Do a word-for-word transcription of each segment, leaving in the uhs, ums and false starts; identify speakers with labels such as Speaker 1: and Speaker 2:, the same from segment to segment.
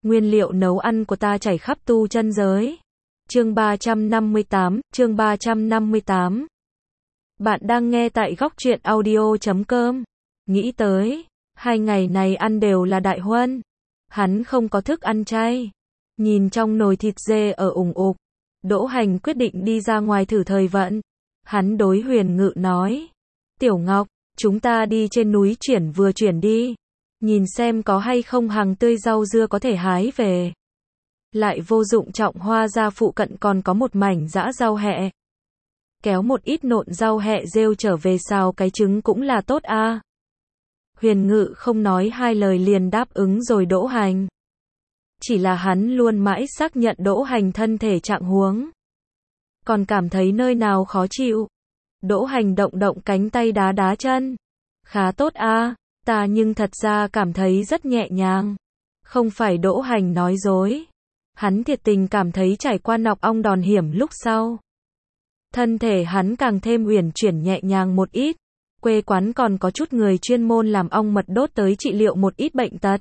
Speaker 1: Nguyên liệu nấu ăn của ta chảy khắp tu chân giới. Chương ba trăm năm mươi tám, chương ba trăm năm mươi tám. Bạn đang nghe tại góc truyện audio chấm com. Nghĩ tới, hai ngày này ăn đều là đại huân. Hắn không có thức ăn chay. Nhìn trong nồi thịt dê ở ủng ục, Đỗ Hành quyết định đi ra ngoài thử thời vận. Hắn đối Huyền Ngự nói, Tiểu Ngọc, chúng ta đi trên núi chuyển vừa chuyển đi. Nhìn xem có hay không hàng tươi rau dưa có thể hái về. Lại vô dụng Trọng Hoa ra phụ cận còn có một mảnh dã rau hẹ. Kéo một ít nộn rau hẹ rêu trở về xào cái trứng cũng là tốt a. À. Huyền Ngự không nói hai lời liền đáp ứng rồi Đỗ Hành. Chỉ là hắn luôn mãi xác nhận Đỗ Hành thân thể trạng huống. Còn cảm thấy nơi nào khó chịu. Đỗ Hành động động cánh tay đá đá chân. Khá tốt a, à, ta nhưng thật ra cảm thấy rất nhẹ nhàng. Không phải Đỗ Hành nói dối. Hắn thiệt tình cảm thấy trải qua nọc ong đòn hiểm lúc sau. Thân thể hắn càng thêm uyển chuyển nhẹ nhàng một ít. Quê quán còn có chút người chuyên môn làm ong mật đốt tới trị liệu một ít bệnh tật.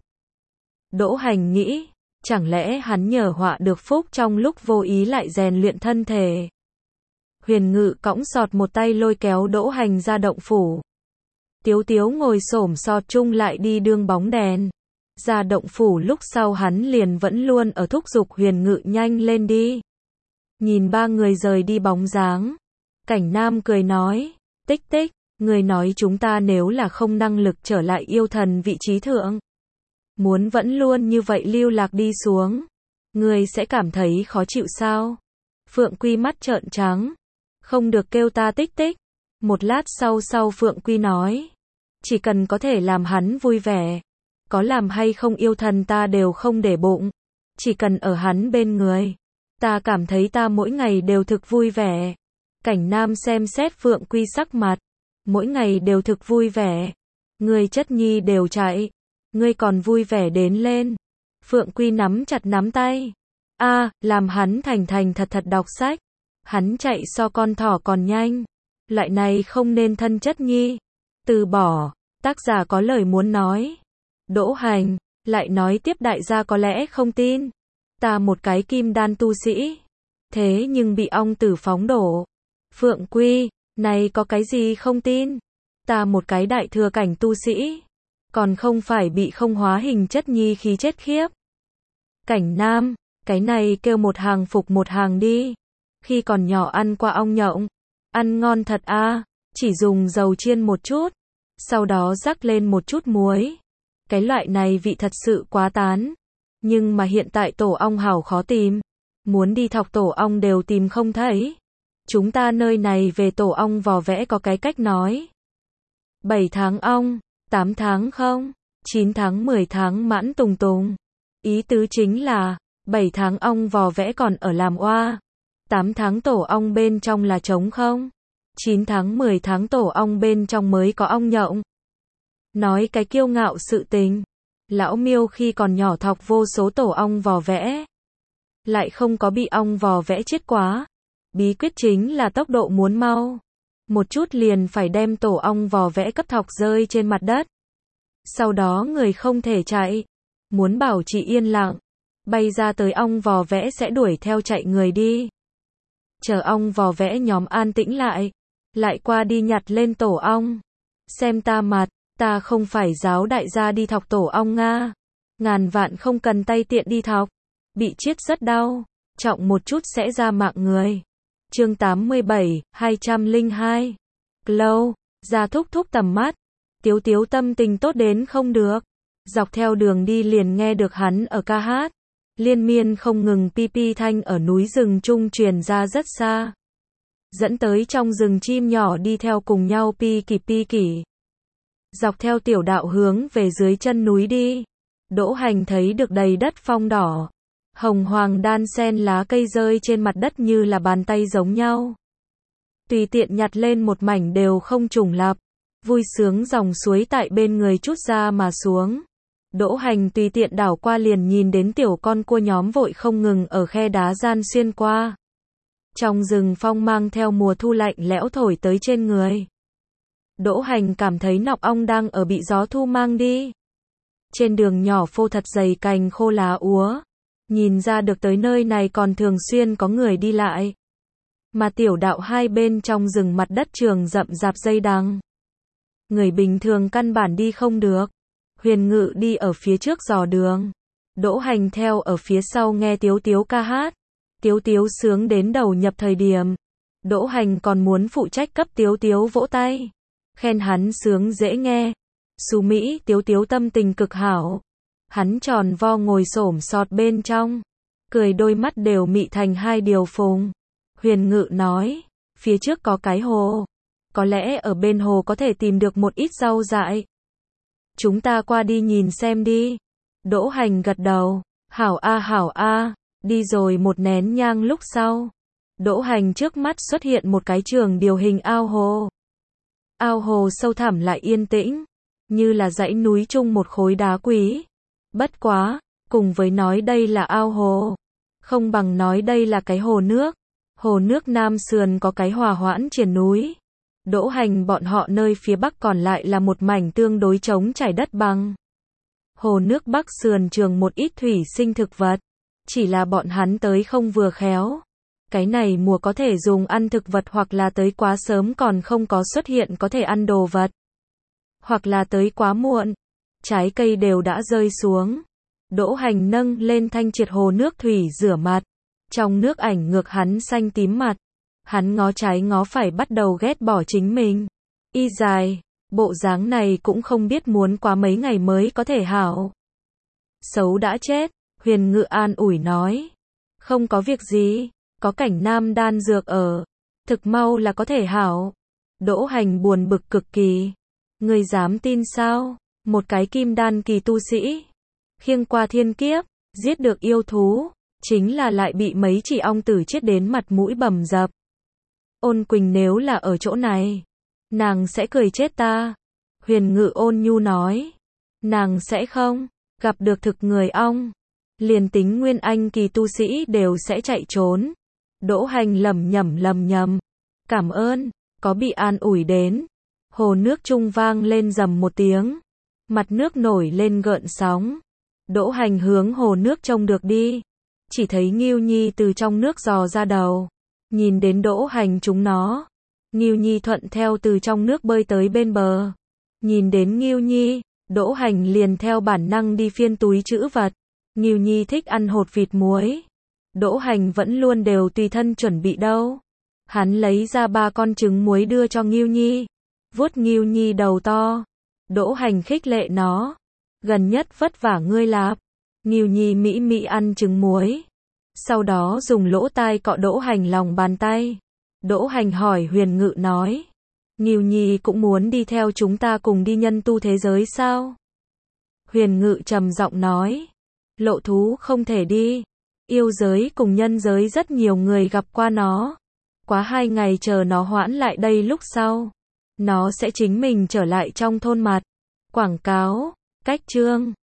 Speaker 1: Đỗ Hành nghĩ, chẳng lẽ hắn nhờ họa được phúc trong lúc vô ý lại rèn luyện thân thể. Huyền Ngự cõng sọt một tay lôi kéo Đỗ Hành ra động phủ. Tiếu Tiếu ngồi xổm sọt chung lại đi đương bóng đèn. Ra động phủ lúc sau hắn liền vẫn luôn ở thúc giục Huyền Ngự nhanh lên đi. Nhìn ba người rời đi bóng dáng. Cảnh Nam cười nói, tích tích, người nói chúng ta nếu là không năng lực trở lại yêu thần vị trí thượng. Muốn vẫn luôn như vậy lưu lạc đi xuống. Người sẽ cảm thấy khó chịu sao? Phượng Quy mắt trợn trắng. Không được kêu ta tích tích. Một lát sau sau Phượng Quy nói. Chỉ cần có thể làm hắn vui vẻ. Có làm hay không yêu thần ta đều không để bụng. Chỉ cần ở hắn bên người. Ta cảm thấy ta mỗi ngày đều thực vui vẻ. Cảnh Nam xem xét Phượng Quy sắc mặt. Mỗi ngày đều thực vui vẻ. Người chất nhi đều chạy. Ngươi còn vui vẻ đến lên. Phượng Quy nắm chặt nắm tay. A, à, làm hắn thành thành thật thật đọc sách. Hắn chạy so con thỏ còn nhanh. Loại này không nên thân chất nhi. Từ bỏ. Tác giả có lời muốn nói. Đỗ Hành lại nói tiếp, đại gia có lẽ không tin. Ta một cái kim đan tu sĩ. Thế nhưng bị ong tử phóng đổ. Phượng Quy, này có cái gì không tin? Ta một cái đại thừa cảnh tu sĩ. Còn không phải bị không hóa hình chất nhi khí chết khiếp. Cảnh Nam, cái này kêu một hàng phục một hàng đi. Khi còn nhỏ ăn qua ong nhộng. Ăn ngon thật a, à, chỉ dùng dầu chiên một chút. Sau đó rắc lên một chút muối. Cái loại này vị thật sự quá tán. Nhưng mà hiện tại tổ ong hảo khó tìm. Muốn đi thọc tổ ong đều tìm không thấy. Chúng ta nơi này về tổ ong vò vẽ có cái cách nói. bảy tháng ong, tám tháng không, chín tháng mười tháng mãn tùng tùng. Ý tứ chính là, bảy tháng ong vò vẽ còn ở làm oa. tám tháng tổ ong bên trong là trống không. chín tháng mười tháng tổ ong bên trong mới có ong nhộng. Nói cái kiêu ngạo sự tình. Lão Miêu khi còn nhỏ thọc vô số tổ ong vò vẽ. Lại không có bị ong vò vẽ chết quá. Bí quyết chính là tốc độ muốn mau. Một chút liền phải đem tổ ong vò vẽ cấp thọc rơi trên mặt đất. Sau đó người không thể chạy. Muốn bảo trì yên lặng. Bay ra tới ong vò vẽ sẽ đuổi theo chạy người đi. Chờ ong vò vẽ nhóm an tĩnh lại. Lại qua đi nhặt lên tổ ong. Xem ta mặt, ta không phải giáo đại gia đi thọc tổ ong Nga. Ngàn vạn không cần tay tiện đi thọc. Bị chiết rất đau. Trọng một chút sẽ ra mạng người. Chương tám mươi bảy, hai trăm lẻ hai. Glow, ra thúc thúc tầm mắt. Tiếu Tiếu tâm tình tốt đến không được. Dọc theo đường đi liền nghe được hắn ở ca hát. Liên miên không ngừng pi pi thanh ở núi rừng trung truyền ra rất xa. Dẫn tới trong rừng chim nhỏ đi theo cùng nhau pi kỳ pi kỳ. Dọc theo tiểu đạo hướng về dưới chân núi đi. Đỗ Hành thấy được đầy đất phong đỏ. Hồng hoàng đan sen lá cây rơi trên mặt đất như là bàn tay giống nhau. Tùy tiện nhặt lên một mảnh đều không trùng lặp. Vui sướng dòng suối tại bên người chút ra mà xuống. Đỗ Hành tùy tiện đảo qua liền nhìn đến tiểu con cua nhóm vội không ngừng ở khe đá gian xuyên qua. Trong rừng phong mang theo mùa thu lạnh lẽo thổi tới trên người. Đỗ Hành cảm thấy nọc ong đang ở bị gió thu mang đi. Trên đường nhỏ phô thật dày cành khô lá úa. Nhìn ra được tới nơi này còn thường xuyên có người đi lại. Mà tiểu đạo hai bên trong rừng mặt đất trường rậm rạp dây đằng. Người bình thường căn bản đi không được. Huyền Ngự đi ở phía trước dò đường. Đỗ Hành theo ở phía sau nghe Tiếu Tiếu ca hát. Tiếu Tiếu sướng đến đầu nhập thời điểm. Đỗ Hành còn muốn phụ trách cấp Tiếu Tiếu vỗ tay. Khen hắn sướng dễ nghe. Xú Mỹ Tiếu Tiếu tâm tình cực hảo. Hắn tròn vo ngồi xổm sọt bên trong. Cười đôi mắt đều mị thành hai điều phùng. Huyền Ngự nói. Phía trước có cái hồ. Có lẽ ở bên hồ có thể tìm được một ít rau dại. Chúng ta qua đi nhìn xem đi. Đỗ Hành gật đầu. Hảo a hảo a. Đi rồi một nén nhang lúc sau. Đỗ Hành trước mắt xuất hiện một cái trường điều hình ao hồ. Ao hồ sâu thẳm lại yên tĩnh. Như là dãy núi chung một khối đá quý. Bất quá, cùng với nói đây là ao hồ. Không bằng nói đây là cái hồ nước. Hồ nước Nam Sườn có cái hòa hoãn triển núi. Đỗ Hành bọn họ nơi phía bắc còn lại là một mảnh tương đối trống trải đất bằng. Hồ nước Bắc Sườn trường một ít thủy sinh thực vật. Chỉ là bọn hắn tới không vừa khéo. Cái này mùa có thể dùng ăn thực vật hoặc là tới quá sớm còn không có xuất hiện có thể ăn đồ vật. Hoặc là tới quá muộn. Trái cây đều đã rơi xuống. Đỗ Hành nâng lên thanh triệt hồ nước thủy rửa mặt. Trong nước ảnh ngược hắn xanh tím mặt. Hắn ngó trái ngó phải bắt đầu ghét bỏ chính mình. Y dài, bộ dáng này cũng không biết muốn quá mấy ngày mới có thể hảo. Xấu đã chết, Huyền Ngự an ủi nói. Không có việc gì, có cảnh nam đan dược ở. Thực mau là có thể hảo. Đỗ Hành buồn bực cực kỳ. Ngươi dám tin sao? Một cái kim đan kỳ tu sĩ. Khiêng qua thiên kiếp, giết được yêu thú. Chính là lại bị mấy chỉ ong tử chết đến mặt mũi bầm dập. Ôn Quỳnh nếu là ở chỗ này, nàng sẽ cười chết ta. Huyền Ngự ôn nhu nói. Nàng sẽ không, gặp được thực người ong. Liền tính nguyên anh kỳ tu sĩ đều sẽ chạy trốn. Đỗ Hành lầm nhầm lầm nhầm. Cảm ơn, có bị an ủi đến. Hồ nước trung vang lên rầm một tiếng. Mặt nước nổi lên gợn sóng. Đỗ Hành hướng hồ nước trông được đi. Chỉ thấy Ngưu Nhi từ trong nước dò ra đầu. Nhìn đến Đỗ Hành chúng nó. Ngưu Nhi thuận theo từ trong nước bơi tới bên bờ. Nhìn đến Ngưu Nhi, Đỗ Hành liền theo bản năng đi phiên túi trữ vật. Ngưu Nhi thích ăn hột vịt muối. Đỗ Hành vẫn luôn đều tùy thân chuẩn bị đâu. Hắn lấy ra ba con trứng muối đưa cho Ngưu Nhi. Vuốt Ngưu Nhi đầu to. Đỗ Hành khích lệ nó. Gần nhất vất vả ngươi lạp. Ngưu Nhi mỹ mỹ ăn trứng muối. Sau đó dùng lỗ tai cọ Đỗ Hành lòng bàn tay. Đỗ Hành hỏi Huyền Ngự nói. Ngưu Nhi cũng muốn đi theo chúng ta cùng đi nhân tu thế giới sao? Huyền Ngự trầm giọng nói. Lộ thú không thể đi. Yêu giới cùng nhân giới rất nhiều người gặp qua nó. Quá hai ngày chờ nó hoãn lại đây lúc sau. Nó sẽ chính mình trở lại trong thôn mặt. Quảng cáo, cách chương.